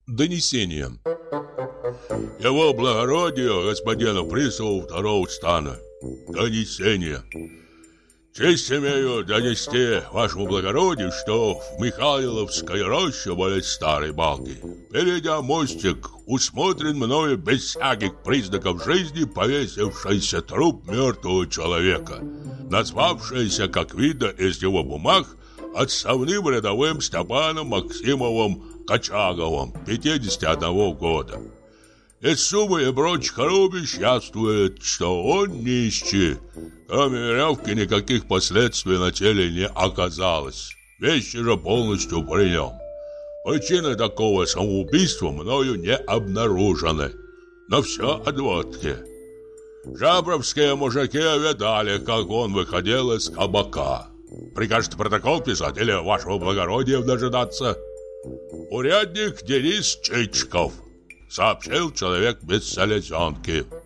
Донесение. Его благородие господину приставу второго стана. Донесение. Честь имею донести вашему благородию, что в Михайловской роще более старой балки, перейдя мостик, усмотрен мною без всяких признаков жизни повесившийся труп мертвого человека, назвавшийся, как видно из его бумаг, отставным рядовым Степаном Максимовым Качаговым, 51 года. Из суммы и прочих рубищ яствует, что он нищий. Кроме веревки никаких последствий на теле не оказалось. Вещи же полностью при нем. Причины такого самоубийства мною не обнаружены. Но все от водки. Жабровские мужики видали, как он выходил из кабака. Прикажете протокол писать или вашего благородия дожидаться? Урядник Денис Чичков, сообщил человек без селезенки.